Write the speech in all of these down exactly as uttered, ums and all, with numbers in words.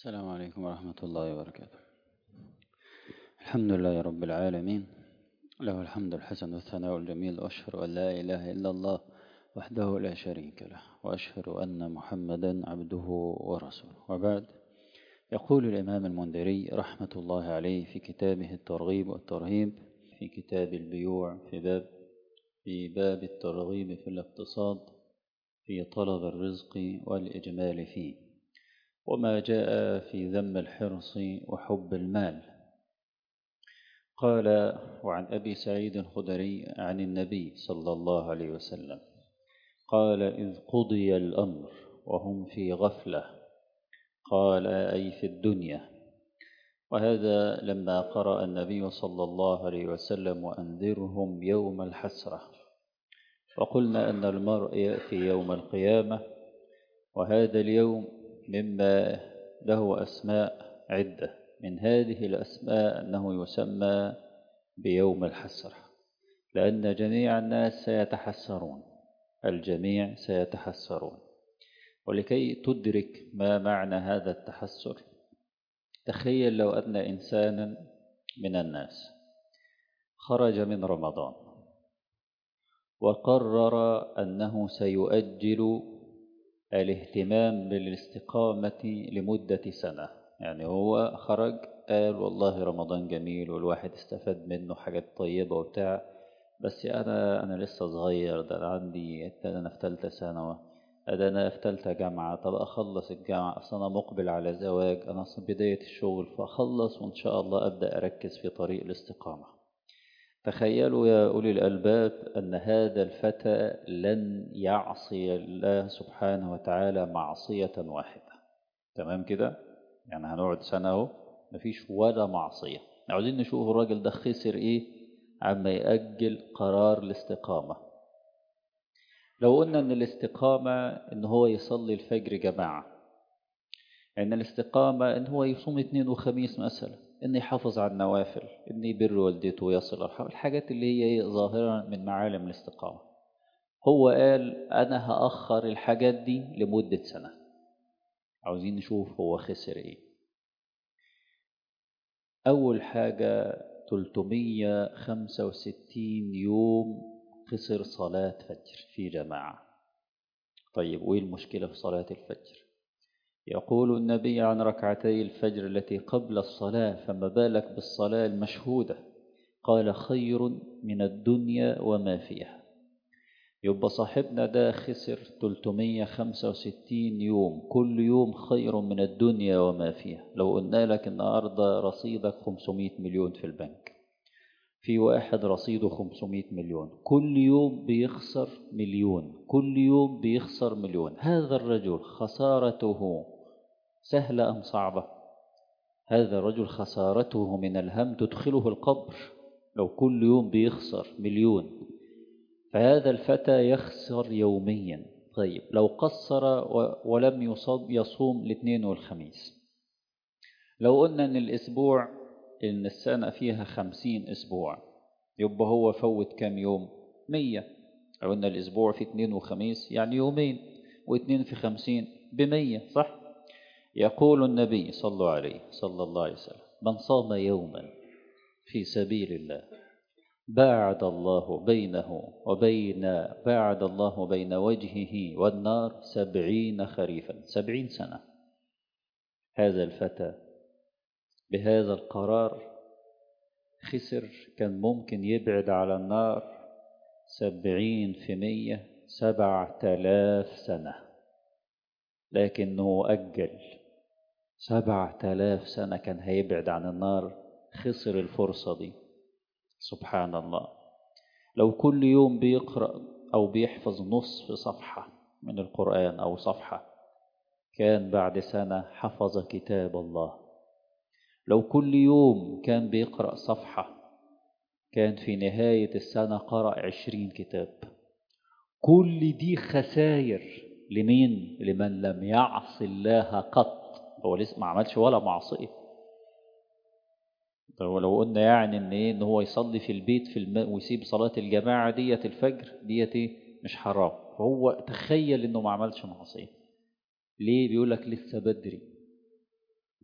السلام عليكم ورحمة الله وبركاته. الحمد لله رب العالمين، له الحمد الحسن والثناء الجميل، وأشهد أن لا إله إلا الله وحده لا شريك له، وأشهد أن محمدا عبده ورسوله. وبعد، يقول الإمام المنذري رحمة الله عليه في كتابه الترغيب والترهيب في كتاب البيوع في باب في باب الترغيب في الاقتصاد في طلب الرزق والإجمال فيه، وما جاء في ذم الحرص وحب المال. قال: وعن أبي سعيد الخدري عن النبي صلى الله عليه وسلم قال: إذ قضي الأمر وهم في غفلة، قال: أي في الدنيا. وهذا لما قرأ النبي صلى الله عليه وسلم: وأنذرهم يوم الحسرة. وقلنا أن المرء يأتي يوم القيامة، وهذا اليوم مما له أسماء عدة. من هذه الأسماء أنه يسمى بيوم الحسرة، لأن جميع الناس سيتحسرون، الجميع سيتحسرون. ولكي تدرك ما معنى هذا التحسر، تخيل لو أن إنسانا من الناس خرج من رمضان وقرر أنه سيؤجل الاهتمام بالاستقامة لمدة سنة. يعني هو خرج قال: والله رمضان جميل والواحد استفاد منه حاجات طيبة وبتاع، بس أنا أنا لسه صغير، ده أنا عندي ده أنا في تالتة ثانوي، ده أنا في تالتة جامعة، طب أخلص الجامعة، أصل أنا مقبل على زواج، أنا أصل بداية الشغل، فأخلص وإن شاء الله أبدأ أركز في طريق الاستقامة. تخيلوا يا أولي الألباب أن هذا الفتى لن يعصي الله سبحانه وتعالى معصية واحدة. تمام كده؟ يعني هنقعد سنة اهو مفيش ولا معصية. عاوزين نشوف الراجل ده خسر إيه عما يأجل قرار الاستقامة. لو قلنا أن الاستقامة أن هو يصلي الفجر جماعة، أن الاستقامة أن هو يصوم اثنين وخميس مثلا، أن يحافظ على النوافل، أن يبر والدته ويصل الرحم، الحاجات اللي هي ظاهرة من معالم الاستقامة. هو قال: أنا هأخر الحاجات دي لمدة سنة. عاوزين نشوف هو خسر إيه. أول حاجة ثلاثمية وخمسة وستين يوم خسر صلاة فجر في جماعة. طيب وإيه المشكلة في صلاة الفجر؟ يقول النبي عن ركعتي الفجر التي قبل الصلاة: فما بالك بالصلاة المشهودة؟ قال: خير من الدنيا وما فيها. يبقى صاحبنا ده خسر ثلاثمية وخمسة وستين يوم، كل يوم خير من الدنيا وما فيها. لو قلنا لك النهارده رصيدك خمسمائة مليون في البنك، في واحد رصيده خمسمائة مليون، كل يوم بيخسر مليون، كل يوم بيخسر مليون. هذا الرجل خسارته سهلة أم صعبة؟ هذا الرجل خسارته من الهم تدخله القبر لو كل يوم بيخسر مليون. فهذا الفتى يخسر يوميا. طيب لو قصر ولم يصب يصوم الاثنين والخميس، لو قلنا أن الأسبوع إن السنة فيها خمسين أسبوع، يبقى هو فوت كم يوم؟ مية. لو قلنا الأسبوع في اثنين وخميس يعني يومين، واثنين في خمسين بمية، صح؟ يقول النبي صلى الله عليه صلى الله عليه وسلم: من صام يوما في سبيل الله باعد الله بينه وبين باعد الله بين وجهه والنار سبعين خريفا، سبعين سنة. هذا الفتى بهذا القرار خسر، كان ممكن يبعد على النار سبعين في مية، سبعة آلاف سنة، لكنه أجل سبعة آلاف سنة كان هيبعد عن النار، خسر الفرصة دي. سبحان الله. لو كل يوم بيقرأ أو بيحفظ نصف صفحة من القرآن أو صفحة، كان بعد سنة حفظ كتاب الله. لو كل يوم كان بيقرأ صفحة، كان في نهاية السنة قرأ عشرين كتاب. كل دي خسائر لمين؟ لمن لم يعص الله قط. هو لسه ما عملش ولا معصية. ولو قلنا يعني ان ايه ان هو يصلي في البيت في الم... ويسيب صلاة الجماعة ديت الفجر ديت ايه مش حرام، فهو تخيل انه ما عملش معصية. ليه؟ بيقول لك لسه بدري.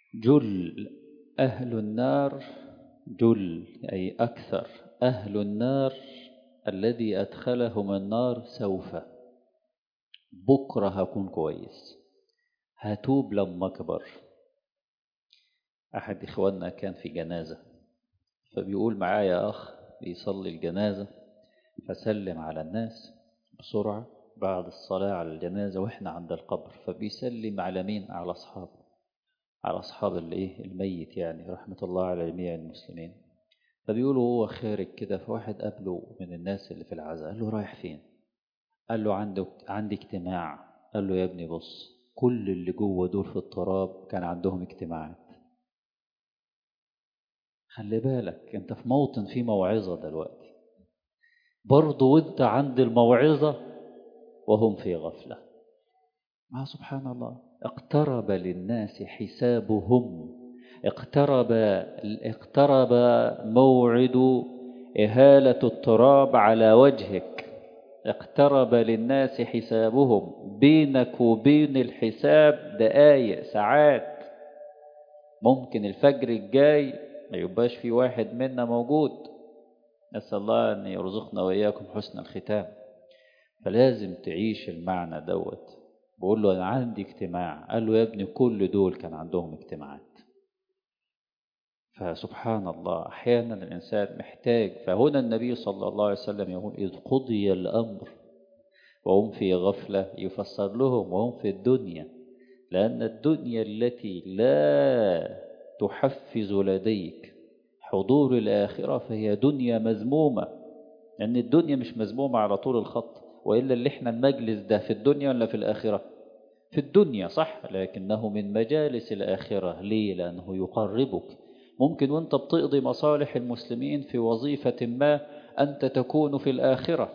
جل أهل النار، جل أي أكثر أهل النار الذي أدخلهم النار سوف، بكرة هكون كويس، هتوب لما أكبر. أحد إخواننا كان في جنازة، فبيقول معايا أخ بيصلي الجنازة، فسلم على الناس بسرعة بعد الصلاة على الجنازة وإحنا عند القبر، فبيسلم على مين؟ على أصحابه، على أصحاب الإيه الميت يعني، رحمة الله على جميع المسلمين. فبيقولوا هو خارج كده، فواحد قابله من الناس اللي في العزاء، قال له رايح فين؟ قال له عندك عندي اجتماع. قال له يا ابني بص، كل اللي جوه دول في التراب كان عندهم اجتماعات. خلي بالك انت في موطن فيه موعظة دلوقتي، برضه وانت عند الموعظة وهم في غفلة. ما سبحان الله، اقترب للناس حسابهم، اقترب اقترب موعد إهالة التراب على وجهك، اقترب للناس حسابهم، بينك وبين الحساب دقايق ساعات. ممكن الفجر الجاي ما يبقاش في واحد منا موجود، نسأل الله أن يرزقنا وإياكم حسن الختام. فلازم تعيش المعنى دوت. بقول له أنا عندي اجتماع، قال له يا ابني كل دول كان عندهم اجتماعات. فسبحان الله، أحيانا الإنسان محتاج. فهنا النبي صلى الله عليه وسلم يقول إذ قضي الأمر وهم في غفلة، يفسر لهم وهم في الدنيا، لأن الدنيا التي لا تحفز لديك حضور الآخرة فهي دنيا مذمومة. لأن الدنيا مش مذمومة على طول الخط، وإلا اللي احنا المجلس ده في الدنيا ولا في الآخرة؟ في الدنيا صح، لكنه من مجالس الآخرة. ليه؟ لأنه يقربك. ممكن وانت بتقضي مصالح المسلمين في وظيفة ما أنت تكون في الآخرة،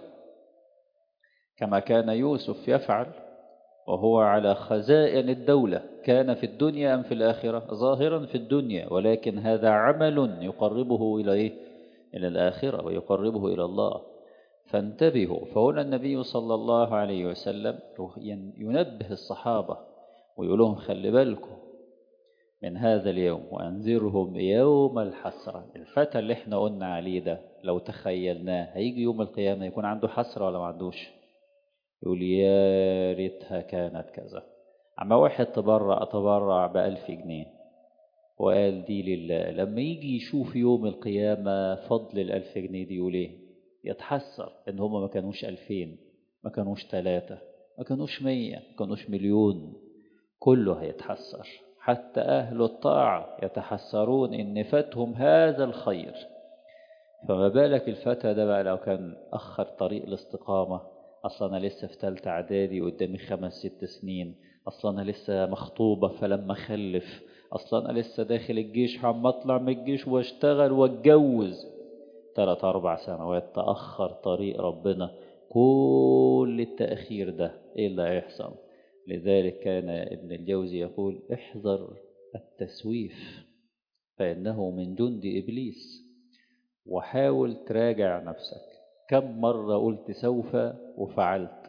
كما كان يوسف يفعل وهو على خزائن الدولة. كان في الدنيا أم في الآخرة؟ ظاهرا في الدنيا، ولكن هذا عمل يقربه إلى إيه؟ إلى الآخرة ويقربه إلى الله. فانتبهوا. فهنا النبي صلى الله عليه وسلم ينبه الصحابة ويقول لهم خلي بالكم من هذا اليوم وأنذرهم يوم الحسرة. الفتى اللي احنا قلنا عليه ده لو تخيلناه هيجي يوم القيامة يكون عنده حسرة ولا ما عندوش؟ يقول يا ريتها كانت كذا. أما واحد تبرع تبرع بألف جنيه وقال دي لله، لما يجي يشوف يوم القيامة فضل الألف جنيه دي يقول ايه؟ يتحسر إن هما ما كانوش ألفين، ما كانوش ثلاثة، ما كانوش مية، ما كانوش مليون. كله هيتحسر، حتى أهل الطاعة يتحسرون إن فاتهم هذا الخير. فما بالك الفتى ده بقى لو كان أخر طريق الاستقامة؟ أصلا أنا لسه في تالتة إعدادي قدامي خمس ست سنين، أصلا أنا لسه مخطوبة فلما أخلف، أصلا أنا لسه داخل الجيش عم أطلع من الجيش واشتغل واتجوز. ثلاث أربع سنوات تأخر طريق ربنا. كل التأخير ده إيه اللي هيحصل؟ لذلك كان ابن الجوزي يقول احذر التسويف فإنه من جند إبليس. وحاول تراجع نفسك، كم مرة قلت سوف وفعلت؟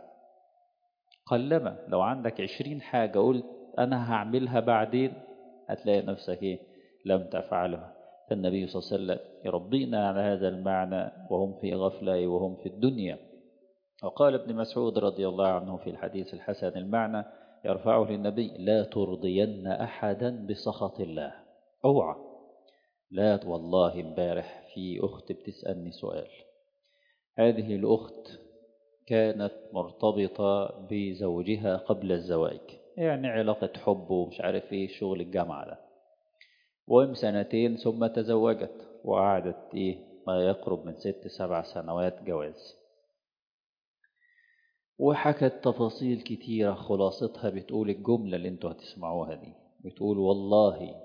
قلما. لو عندك عشرين حاجة قلت أنا هعملها بعدين، هتلاقي نفسك إيه؟ لم تفعلها. فالنبي صلى الله عليه وسلم يربينا على هذا المعنى وهم في غفلة وهم في الدنيا. وقال ابن مسعود رضي الله عنه في الحديث الحسن المعنى يرفعه للنبي لا ترضين أحدا بسخط الله. اوعى. لا والله امبارح في أخت بتسألني سؤال. هذه الأخت كانت مرتبطة بزوجها قبل الزواج، يعني علاقة حب ومش عارف ايه شغل الجامعة ده، وهم سنتين ثم تزوجت وقعدت ايه ما يقرب من ست سبع سنوات جواز. وحكت تفاصيل كتيرة، خلاصتها بتقول الجملة اللي انتوا هتسمعوها دي، بتقول والله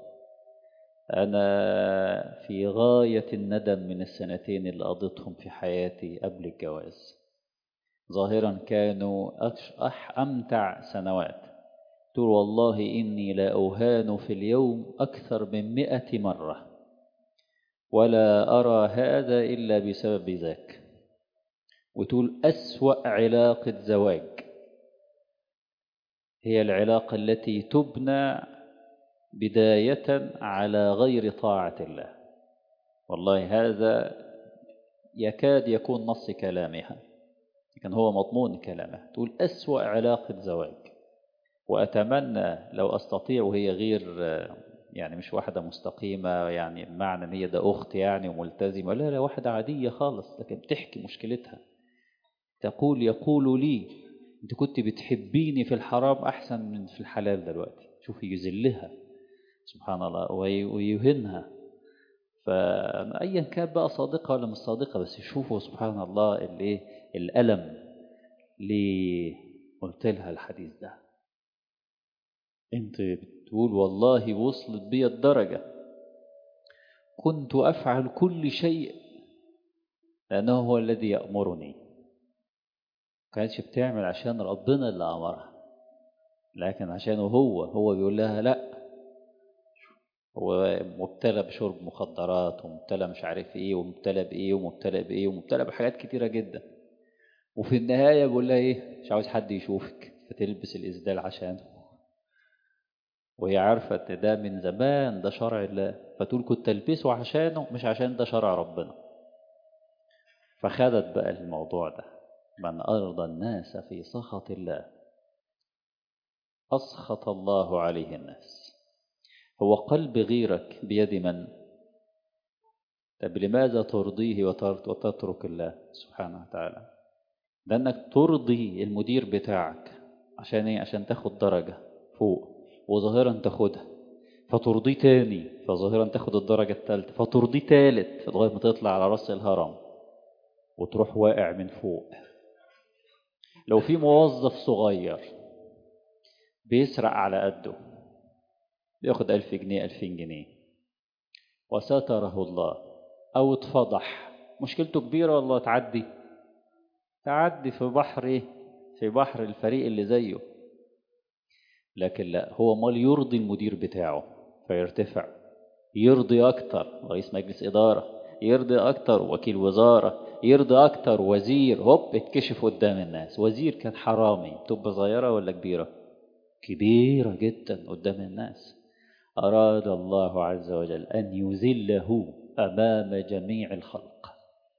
أنا في غاية الندم من السنتين اللي قضيتهم في حياتي قبل الجواز. ظاهرا كانوا أح أمتع سنوات. تقول والله إني لا أهان في اليوم أكثر من مئة مرة، ولا أرى هذا إلا بسبب ذاك. وتقول أسوأ علاقة زواج هي العلاقة التي تبنى بداية على غير طاعة الله. والله هذا يكاد يكون نص كلامها، لكن هو مضمون كلامها. تقول أسوأ علاقة زواج، وأتمنى لو أستطيع، وهي غير يعني مش واحدة مستقيمة يعني بمعنى ان هي ده أخت يعني وملتزمة، لا لا، واحدة عادية خالص، لكن بتحكي مشكلتها. تقول يقول لي أنت كنت بتحبيني في الحرام أحسن من في الحلال دلوقتي. شوفي يذلها سبحان الله ويهنها. فأيا كان بقى صادقة ولا مش صادقة، بس يشوفوا سبحان الله الايه الألم. ليه قلت لها الحديث ده؟ انت بتقول والله وصلت بي الدرجة كنت أفعل كل شيء لأنه هو الذي يأمرني. كانتش بتعمل عشان ربنا اللي أمرها، لكن عشانه هو هو بيقول لها لا. هو مبتلى بشرب مخدرات، ومبتلى مش عارف ايه، ومبتلى بايه، ومبتلى بايه، ومبتلى بحاجات كتيرة جدا. وفي النهاية بيقول لها ايه؟ مش عاوز حد يشوفك، فتلبس الإسدال عشانه، وهي عارفة ان ده من زمان ده شرع الله، فتقول كنت تلبسه عشانه مش عشان ده شرع ربنا. فخدت بقى الموضوع ده، من أرضى الناس في سخط الله أسخط الله عليه الناس. هو قلب غيرك بيد من؟ طب لماذا ترضيه وتترك الله سبحانه وتعالى؟ لأنك ترضي المدير بتاعك عشان ايه؟ عشان تاخد درجة فوق وظاهرا تاخدها، فترضيه تاني فظاهرا تاخد الدرجة الثالثة، فترضيه تالت لغاية ما تطلع على رأس الهرم وتروح واقع من فوق. لو في موظف صغير بيسرق على قده، بياخد ألف جنيه ألفين جنيه، وستره الله أو اتفضح، مشكلته كبيرة والله، تعدي تعدي في بحر ايه؟ في بحر الفريق اللي زيه. لكن لا، هو مال يرضي المدير بتاعه فيرتفع، يرضي أكتر رئيس مجلس إدارة، يرضي أكتر وكيل وزارة، يرضي أكتر وزير، هوب اتكشف قدام الناس. وزير كان حرامي، تبقى صغيرة ولا كبيرة؟ كبيرة جدا قدام الناس. أراد الله عز وجل أن يذله أمام جميع الخلق.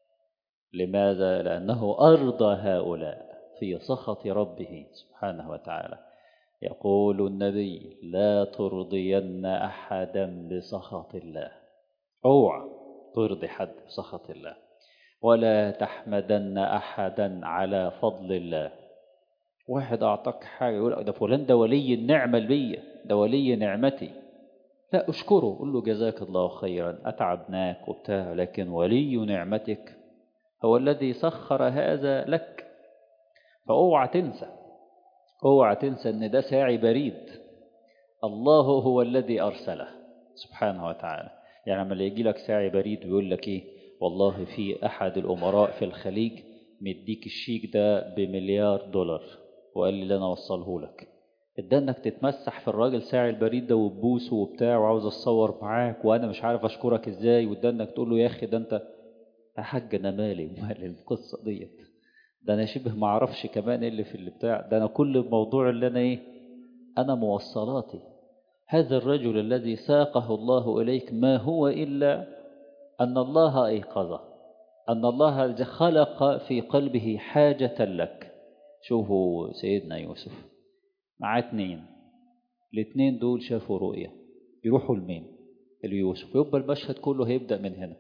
لماذا؟ لأنه أرضى هؤلاء في سخط ربه سبحانه وتعالى. يقول النبي لا ترضين أحدا بسخط الله، اوعى ترضي حد بسخط الله، ولا تحمدن أحدا على فضل الله. واحد أعطاك حاجة يقول ده فلان ده ولي النعمة البية، ده ولي نعمتي، لا أشكره، قل له جزاك الله خيرا أتعبناك وبتاع، لكن ولي نعمتك هو الذي سخر هذا لك. فأوعى تنسى، اوعى تنسى ان ده ساعي بريد، الله هو الذي أرسله سبحانه وتعالى. يعني لما يجي لك ساعي بريد ويقول لك ايه، والله في أحد الأمراء في الخليج مديك الشيك ده بمليار دولار وقال لي أنا أوصله لك، ده انك تتمسح في الراجل ساعي البريد ده وتبوسه وبتاع وعاوز اتصور معاك وانا مش عارف اشكرك ازاي، وده انك تقول له يا اخي ده انت يا حاج انا مالي ومال القصه ديت، ده انا شبه ما اعرفش كمان اللي في اللي بتاع ده، انا كل الموضوع اللي انا ايه، انا موصلاتي. هذا الرجل الذي ساقه الله اليك ما هو الا ان الله ايقظه، ان الله خلق في قلبه حاجه لك. شوفوا سيدنا يوسف مع اتنين، الاتنين دول شافوا رؤية، يروحوا لمين؟ ليوسف. يبقى المشهد كله هيبدأ من هنا.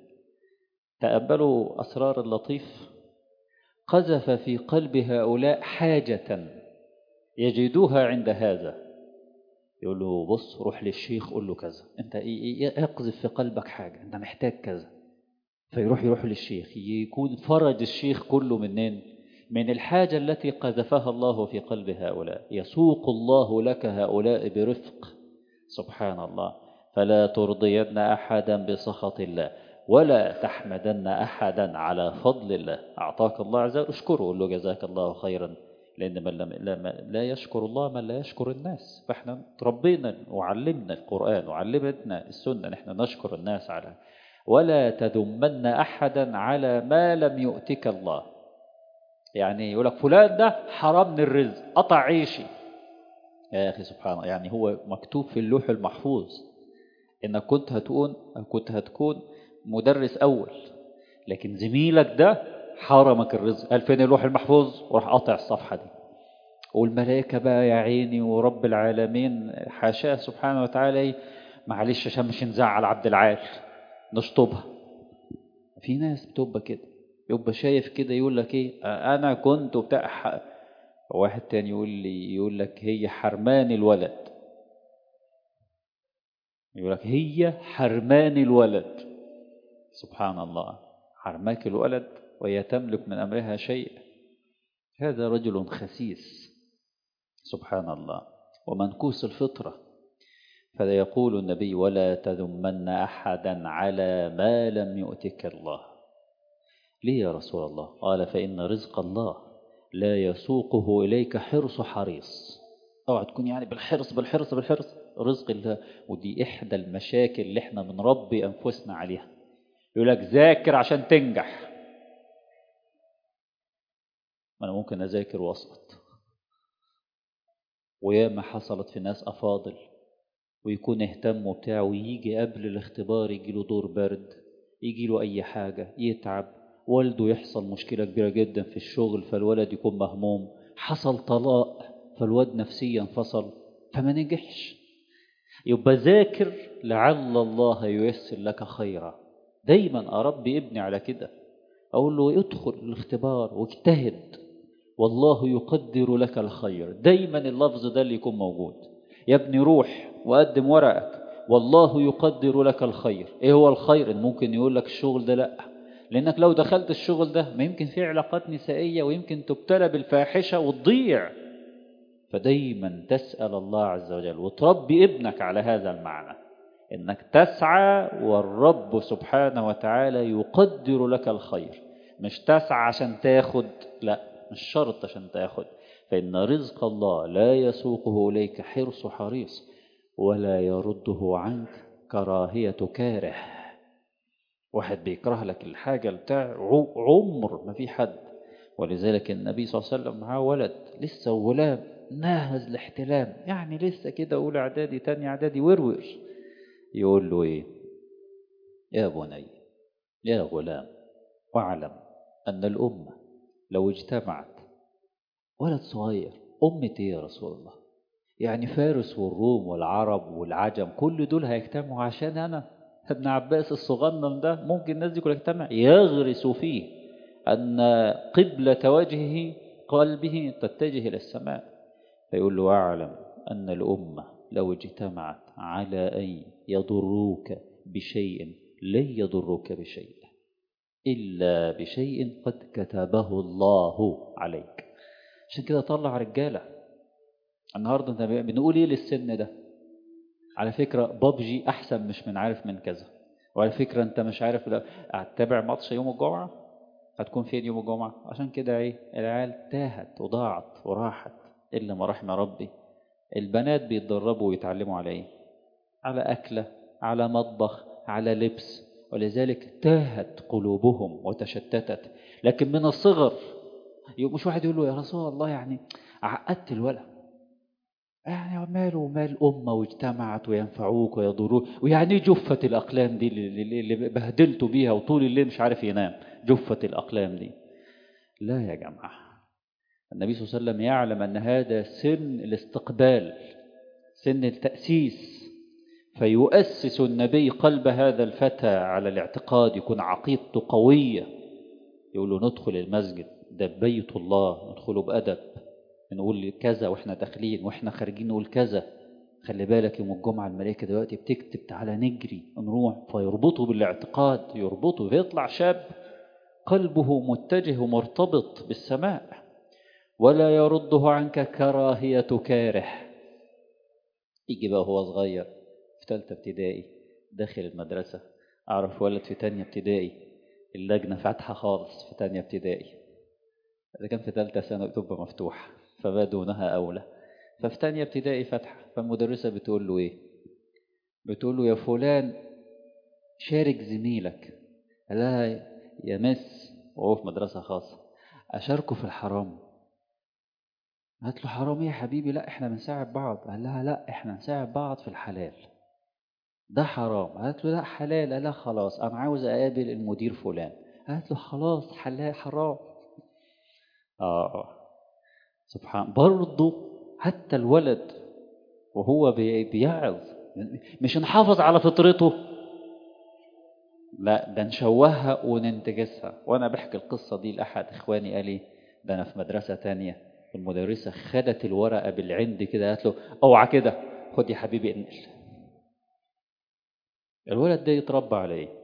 تقبلوا أسرار اللطيف، قذف في قلب هؤلاء حاجة يجدوها عند هذا. يقول له بص روح للشيخ قول له كذا، انت اقذف في قلبك حاجة انت محتاج كذا، فيروح يروح للشيخ، يكون فرج الشيخ كله منين؟ من الحاجة التي قذفها الله في قلب هؤلاء. يسوق الله لك هؤلاء برفق سبحان الله. فلا ترضين أحدا بسخط الله، ولا تحمدن أحدا على فضل الله. أعطاك الله عز وجل اشكره، قل له جزاك الله خيرا، لأن من لا يشكر الله من لا يشكر الناس. فإحنا تربينا وعلمنا القرآن وعلمتنا السنة نحن نشكر الناس على. ولا تذمن أحدا على ما لم يؤتك الله. يعني يقول لك فلان ده حرمني الرزق قطع عيشي، يا أخي سبحان الله، يعني هو مكتوب في اللوح المحفوظ إنك كنت هتكون كنت هتكون مدرس أول، لكن زميلك ده حرمك الرزق. قال فين اللوح المحفوظ؟ وراح قاطع الصفحة دي. والملائكة بقى يا عيني ورب العالمين حاشاه سبحانه وتعالى، معلش عشان مش نزعل عبد العال نشطبها. في ناس بتبقى كده، يبقى شايف كده يقول لك ايه، انا كنت بتاع. واحد تاني يقول لي يقول لك هي حرمان الولد، يقول لك هي حرمان الولد. سبحان الله، حرماك الولد وهي تملك من أمرها شيء؟ هذا رجل خسيس سبحان الله ومنكوس الفطرة. فيقول النبي ولا تذمن أحدا على ما لم يؤتك الله. ليه يا رسول الله؟ قال فإن رزق الله لا يسوقه إليك حرص حريص. اوعى تكون يعني بالحرص بالحرص بالحرص رزق الله. ودي إحدى المشاكل اللي احنا بنربي أنفسنا عليها. يقول لك ذاكر عشان تنجح. ما أنا ممكن أذاكر وأسقط، وياما حصلت في ناس أفاضل ويكون اهتم وبتاعه ويجي قبل الاختبار يجي له دور برد، يجي له أي حاجة، يتعب، والده يحصل مشكلة كبيرة جدا في الشغل فالولد يكون مهموم، حصل طلاق فالواد نفسيا انفصل فما نجحش. يبقى ذاكر لعل الله ييسر لك خيرا. دايما أربي ابني على كده، أقول له ادخل الاختبار واجتهد والله يقدر لك الخير. دايما اللفظ ده اللي يكون موجود. يا ابني روح وقدم ورقك والله يقدر لك الخير. ايه هو الخير؟ إن ممكن يقول لك الشغل ده لا، لانك لو دخلت الشغل ده ما يمكن فيه علاقات نسائية ويمكن تبتلى بالفاحشة وتضيع. فدايما تسأل الله عز وجل وتربي ابنك على هذا المعنى، انك تسعى والرب سبحانه وتعالى يقدر لك الخير. مش تسعى عشان تاخد، لا مش شرط عشان تاخد. فإن رزق الله لا يسوقه إليك حرص حريص ولا يرده عنك كراهية كاره. واحد بيكره لك الحاجة بتاع عمر ما في حد. ولذلك النبي صلى الله عليه وسلم معاه ولد لسه غلام ناهز الاحتلام، يعني لسه كده أولى إعدادي تاني إعدادي ورور. يقول له إيه؟ يا بني يا غلام واعلم أن الأمة لو اجتمعت. ولد صغير، أمة إيه يا رسول الله؟ يعني فارس والروم والعرب والعجم كل دول هيجتمعوا عشان أنا ابن عباس الصغنن ده؟ ممكن الناس دي كلها تجتمع؟ يغرس فيه أن قبلة وجهه قلبه تتجه إلى السماء. فيقول له أعلم أن الأمة لو اجتمعت على أن يضروك بشيء لن يضروك بشيء إلا بشيء قد كتبه الله عليك. عشان كده طلع رجالة. النهاردة انت بنقول ايه للسن ده؟ على فكرة بابجي أحسن مش من عارف من كذا. وعلى فكرة انت مش عارف لو هتتابع ماتش يوم الجمعة هتكون فين يوم الجمعة. عشان كده ايه العيال تاهت وضاعت وراحت إلا ما رحم ربي. البنات بيتدربوا ويتعلموا على ايه؟ على أكلة، على مطبخ، على لبس. ولذلك تاهت قلوبهم وتشتتت. لكن من الصغر مش واحد يقول له يا رسول الله يعني عقدت الولد، يعني ماله ومال أمة واجتمعت وينفعوك ويضروك، ويعني جفة الأقلام دي اللي, اللي بهدلتوا بيها وطول الليل مش عارف ينام، جفة الأقلام دي. لا يا جماعة، النبي صلى الله عليه وسلم يعلم أن هذا سن الاستقبال، سن التأسيس. فيؤسس النبي قلب هذا الفتى على الاعتقاد، يكون عقيدته قوية. يقول له ندخل المسجد ده بيت الله، ندخله بأدب، نقول كذا واحنا داخلين واحنا خارجين نقول كذا. خلي بالك يوم الجمعة الملائكة دلوقتي بتكتب تعالى نجري نروح. فيربطه بالاعتقاد، يربطه فيطلع شاب قلبه متجه ومرتبط بالسماء. ولا يرده عنك كراهية كاره. يجي بقى هو صغير في ثالثة ابتدائي داخل المدرسة. أعرف ولد في تانية ابتدائي اللجنة فاتحة خالص في تانية ابتدائي. إذا كان في ثالثة سنة تبقى مفتوحة فما دونها أولى. ففي تانية ابتدائي فاتحة. فالمدرسة بتقول له إيه؟ بتقول له يا فلان شارك زميلك. قال لها يا مس، وهو في مدرسة خاصة، أشاركه في الحرام؟ قالت له حرام إيه يا حبيبي، لا إحنا بنساعد بعض. قال لها لا، إحنا نساعد بعض في الحلال، ده حرام. قالت له لا حلال. قال لها خلاص أنا عاوز أقابل المدير فلان. قالت له خلاص حلال حرام. آه سبحان. برضه حتى الولد وهو بي- بيعظ، مش نحافظ على فطرته، لا ده نشوهها وننتجسها. وانا بحكي القصة دي لأحد اخواني قال لي ده انا في مدرسة تانية المدرسة خدت الورقة بالعند كده، قالت له اوعى كده، خد يا حبيبي انقل. الولد ده يتربى على ايه؟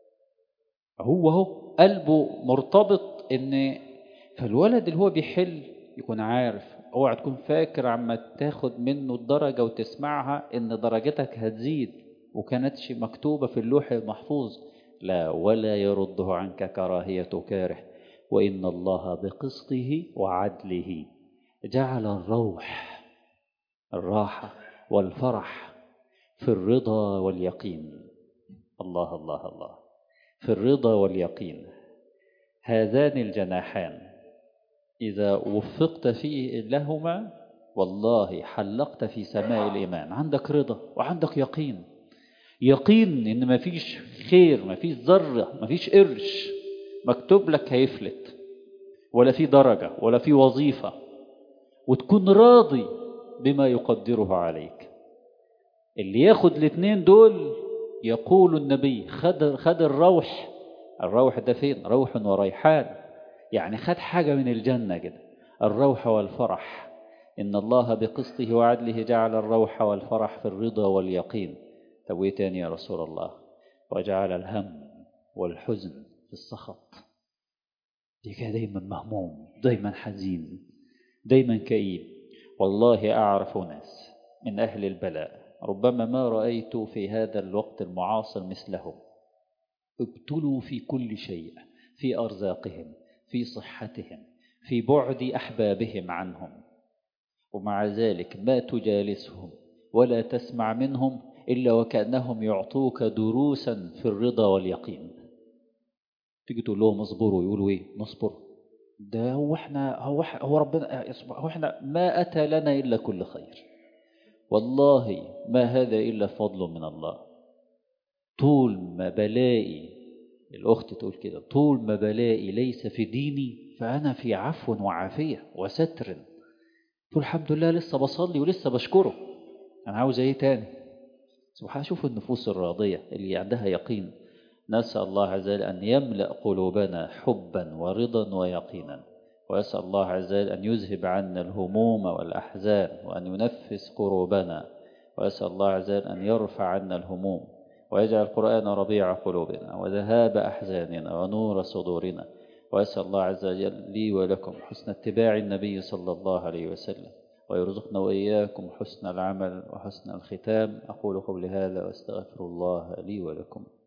هو هو قلبه مرتبط ان، فالولد اللي هو بيحل يكون عارف. اوعى تكون فاكر عما تاخد منه الدرجة وتسمعها ان درجتك هتزيد وكانتش مكتوبة في اللوح المحفوظ. لا، ولا يرده عنك كراهية كاره، وإن الله بقسطه وعدله جعل الروح، الراحة والفرح في الرضا واليقين. الله الله الله. في الرضا واليقين، هذان الجناحان إذا وفقت فيه لهما والله حلقت في سماء الإيمان. عندك رضا وعندك يقين، يقين إن مفيش خير، مفيش ذرة، مفيش قرش مكتوب لك هيفلت، ولا في درجة ولا في وظيفة، وتكون راضي بما يقدره عليك. اللي ياخد الاثنين دول يقول النبي خد, خد الروح. الروح ده فين؟ روح وريحان، يعني خد حاجة من الجنة كده، الروح والفرح. إن الله بقسطه وعدله جعل الروح والفرح في الرضا واليقين. طب وإيه تاني يا رسول الله؟ وجعل الهم والحزن في السخط. دي كده دايما مهموم، دايما حزين، دايما كئيب. والله أعرف ناس من أهل البلاء ربما ما رأيت في هذا الوقت المعاصر مثلهم، ابتلوا في كل شيء، في أرزاقهم، في صحتهم، في بعد أحبابهم عنهم، ومع ذلك ما تجالسهم ولا تسمع منهم إلا وكأنهم يعطوك دروسا في الرضا واليقين. تيجي تقول لهم اصبروا، يقولوا ايه نصبر؟ ده هو احنا هو, إح- هو ربنا هو احنا ما أتى لنا إلا كل خير، والله ما هذا إلا فضل من الله. طول ما بلائي، الأخت تقول كده، طول ما بلائي ليس في ديني فأنا في عفو وعافية وستر. تقول الحمد لله لسه بصلي ولسه بشكره، أنا عاوز إيه تاني؟ سبحان. شوف النفوس الراضية اللي عندها يقين. نسأل الله عز وجل أن يملأ قلوبنا حبا ورضا ويقينا، وأسأل الله عز وجل أن يذهب عنا الهموم والأحزان وأن ينفس كروبنا، وأسأل الله عز وجل أن يرفع عنا الهموم ويجعل القرآن ربيع قلوبنا وذهاب أحزاننا ونور صدورنا. وأسأل الله عز وجل لي ولكم حسن اتباع النبي صلى الله عليه وسلم، ويرزقنا وإياكم حسن العمل وحسن الختام. أقول قولي هذا وأستغفر الله لي ولكم.